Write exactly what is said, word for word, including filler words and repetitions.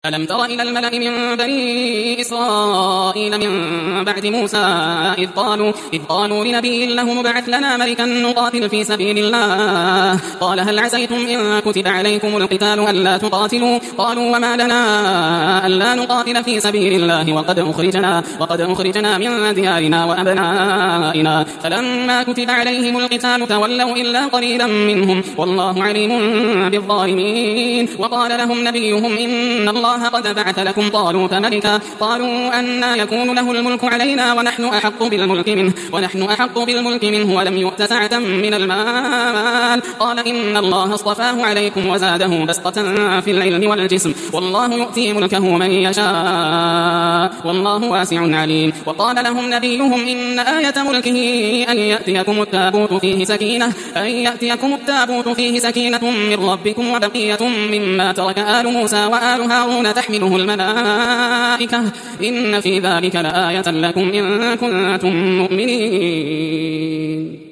ألم تر إلى الملأ من بني إسرائيل من بعد موسى إذ قالوا, إذ قالوا لنبي له مبعث لنا ملكا نقاتل في سبيل الله قال هل عسيتم إن كتب عليكم القتال ألا تقاتلوا قالوا وما لنا ألا نقاتل في سبيل الله وقد أخرجنا, وقد أخرجنا من ديارنا وأبنائنا فلما كتب عليهم القتال تولوا إلا قليلا منهم والله عليم بالظالمين. وقال لهم نبيهم إن الله قد بعث لكم طالوت ملكا قالوا أنى يكون له الملك علينا ونحن أحق بالملك منه, ونحن أحق بالملك منه ولم يؤت سعة من المال قال إن الله اصطفاه عليكم وزاده بسطة في العلم والجسم والله يؤتي ملكه من يشاء والله واسع عليم. وقال لهم نبيهم إن آية ملكه أن يأتيكم التابوت فيه سكينة, أن يأتيكم التابوت فيه سكينة من ربكم وبقية مما ترك آل موسى وآل هارون تحمله الملائكة إن في ذلك لآية لكم إن كنتم مؤمنين.